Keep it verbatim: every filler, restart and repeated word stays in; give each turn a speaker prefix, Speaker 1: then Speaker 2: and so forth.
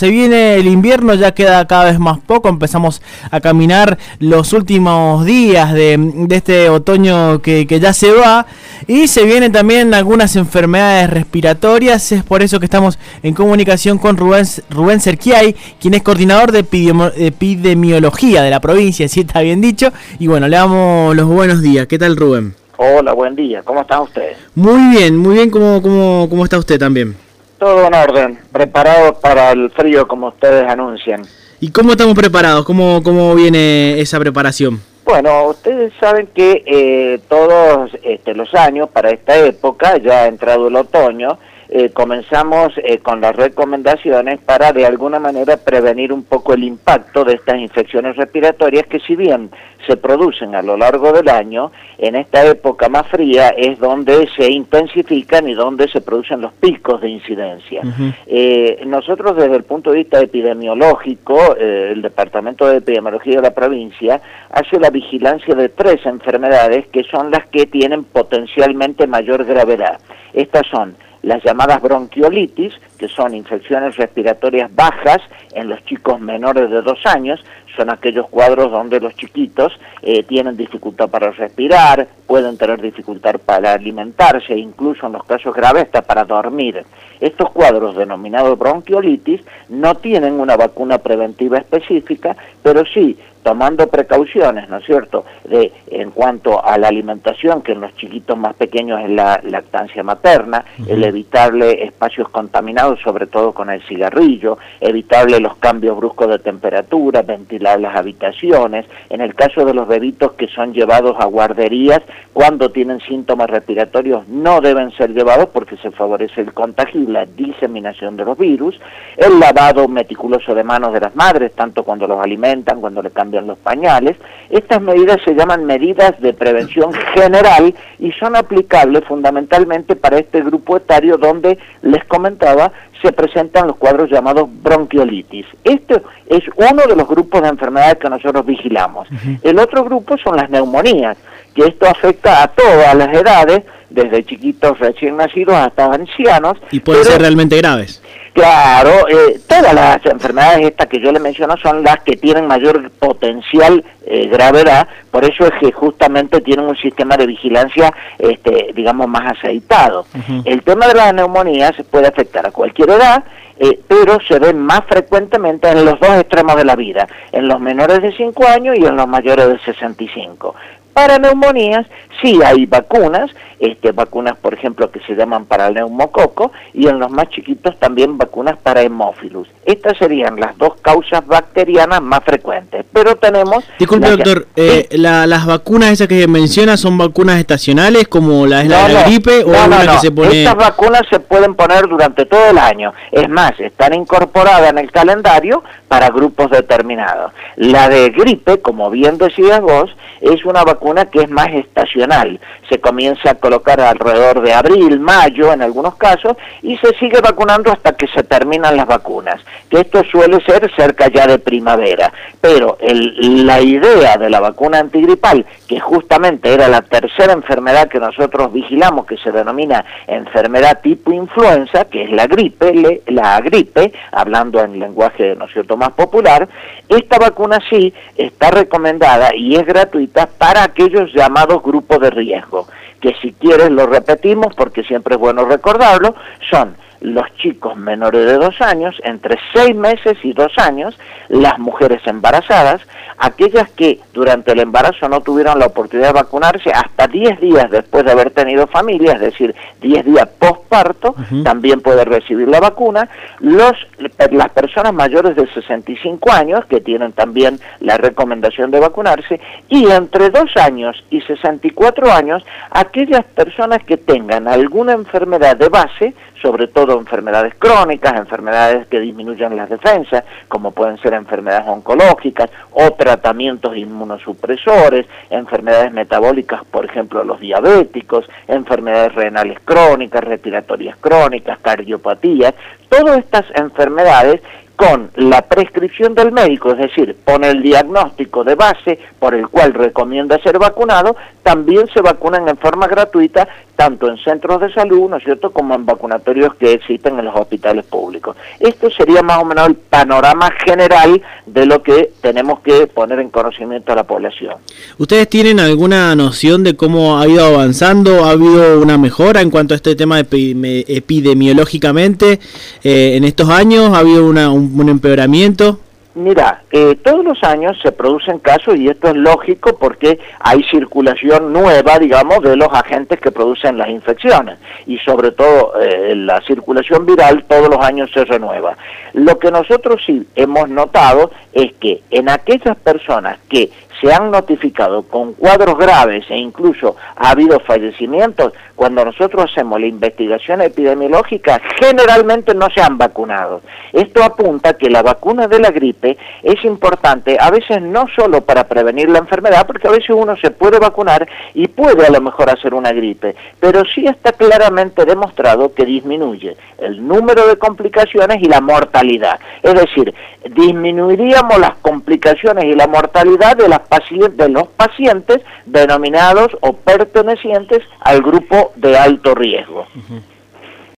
Speaker 1: se viene el invierno, ya queda cada vez más poco, empezamos a caminar los últimos días de, de este otoño que, que ya se va, y se vienen también algunas enfermedades respiratorias. Es por eso que estamos en comunicación con Rubén, Rubén Cerquiay, quien es coordinador de epidemiología de la provincia, si está bien dicho, y bueno, le damos los buenos días. ¿Qué tal, Rubén?
Speaker 2: Hola, buen día. ¿Cómo están ustedes?
Speaker 1: Muy bien, muy bien. ¿Cómo, cómo, cómo está usted también?
Speaker 2: Todo en orden, preparado para el frío como ustedes anuncian.
Speaker 1: ¿Y cómo estamos preparados? ¿Cómo, cómo viene esa preparación?
Speaker 2: Bueno, ustedes saben que eh, todos este, los años, para esta época, ya ha entrado el otoño, eh, comenzamos eh, con las recomendaciones para de alguna manera prevenir un poco el impacto de estas infecciones respiratorias que, si bien se producen a lo largo del año, en esta época más fría es donde se intensifican y donde se producen los picos de incidencia. Uh-huh. eh, nosotros desde el punto de vista epidemiológico, eh, el Departamento de Epidemiología de la provincia hace la vigilancia de tres enfermedades que son las que tienen potencialmente mayor gravedad. Estas son las llamadas bronquiolitis, que son infecciones respiratorias bajas en los chicos menores de dos años, son aquellos cuadros donde los chiquitos eh, tienen dificultad para respirar, pueden tener dificultad para alimentarse, incluso en los casos graves hasta para dormir. Estos cuadros denominados bronquiolitis no tienen una vacuna preventiva específica, pero sí tomando precauciones, ¿no es cierto?, de, en cuanto a la alimentación, que en los chiquitos más pequeños es la lactancia materna, uh-huh. el evitarle espacios contaminados, sobre todo con el cigarrillo, evitarle los cambios bruscos de temperatura, ventilar las habitaciones. En el caso de los bebitos que son llevados a guarderías, cuando tienen síntomas respiratorios no deben ser llevados porque se favorece el contagio y la diseminación de los virus. El lavado meticuloso de manos de las madres, tanto cuando los alimentan, cuando le cambian los pañales. Estas medidas se llaman medidas de prevención general y son aplicables fundamentalmente para este grupo etario donde, les comentaba, se presentan los cuadros llamados bronquiolitis. Este es uno de los grupos de enfermedades que nosotros vigilamos. Uh-huh. El otro grupo son las neumonías, que esto afecta a todas las edades, desde chiquitos recién nacidos hasta ancianos.
Speaker 1: Y pueden ser realmente graves.
Speaker 2: Claro, eh, todas las enfermedades estas que yo le menciono son las que tienen mayor potencial eh, gravedad, por eso es que justamente tienen un sistema de vigilancia, este, digamos, más aceitado. Uh-huh. El tema de las neumonías puede afectar a cualquier edad, eh, pero se ve más frecuentemente en los dos extremos de la vida, en los menores de cinco años y en los mayores de sesenta y cinco. Para neumonías sí hay vacunas, este, vacunas por ejemplo que se llaman para el neumococo, y en los más chiquitos también vacunas para hemófilus. Estas serían las dos causas bacterianas más frecuentes, pero tenemos...
Speaker 1: Disculpe la, doctor, ¿sí? eh, la, ¿las vacunas esas que menciona son vacunas estacionales como la es la, no, la gripe no, o
Speaker 2: no,
Speaker 1: una
Speaker 2: no,
Speaker 1: que se pone...?
Speaker 2: Estas vacunas se pueden poner durante todo el año, es más, están incorporadas en el calendario para grupos determinados. La de gripe, como bien decías vos, es una vacuna que es más estacional, se comienza a colocar alrededor de abril, mayo en algunos casos, y se sigue vacunando hasta que se terminan las vacunas, que esto suele ser cerca ya de primavera, pero el, la idea de la vacuna antigripal, que justamente era la tercera enfermedad que nosotros vigilamos, que se denomina enfermedad tipo influenza, que es la gripe, le, la gripe, hablando en lenguaje, ¿no es cierto?, más popular, esta vacuna sí está recomendada y es gratuita para aquellos llamados grupos de riesgo, que si quieres lo repetimos porque siempre es bueno recordarlo, son los chicos menores de dos años, entre seis meses y dos años, las mujeres embarazadas, aquellas que durante el embarazo no tuvieron la oportunidad de vacunarse hasta diez días después de haber tenido familia, es decir, diez días postparto, uh-huh. también pueden recibir la vacuna, los, las personas mayores de sesenta y cinco años, que tienen también la recomendación de vacunarse, y entre dos años y sesenta y cuatro años, aquellas personas que tengan alguna enfermedad de base, sobre todo enfermedades crónicas, enfermedades que disminuyan las defensas, como pueden ser enfermedades oncológicas o tratamientos inmunosupresores, enfermedades metabólicas, por ejemplo los diabéticos, enfermedades renales crónicas, respiratorias crónicas, cardiopatías, todas estas enfermedades con la prescripción del médico, es decir, pone el diagnóstico de base por el cual recomienda ser vacunado, también se vacunan en forma gratuita tanto en centros de salud, ¿no es cierto?, como en vacunatorios que existen en los hospitales públicos. Esto sería más o menos el panorama general de lo que tenemos que poner en conocimiento a la población.
Speaker 1: ¿Ustedes tienen alguna noción de cómo ha ido avanzando? ¿Ha habido una mejora en cuanto a este tema epidemiológicamente eh, en estos años? ¿Ha habido una, un, un empeoramiento?
Speaker 2: Mira, eh, todos los años se producen casos y esto es lógico porque hay circulación nueva, digamos, de los agentes que producen las infecciones y sobre todo eh, la circulación viral todos los años se renueva. Lo que nosotros sí hemos notado es que en aquellas personas que se han notificado con cuadros graves e incluso ha habido fallecimientos, cuando nosotros hacemos la investigación epidemiológica, generalmente no se han vacunado. Esto apunta a que la vacuna de la gripe es importante, a veces no solo para prevenir la enfermedad, porque a veces uno se puede vacunar y puede a lo mejor hacer una gripe, pero sí está claramente demostrado que disminuye el número de complicaciones y la mortalidad. Es decir, disminuiríamos las complicaciones y la mortalidad de las de los pacientes denominados o pertenecientes al grupo de alto riesgo.
Speaker 1: Uh-huh.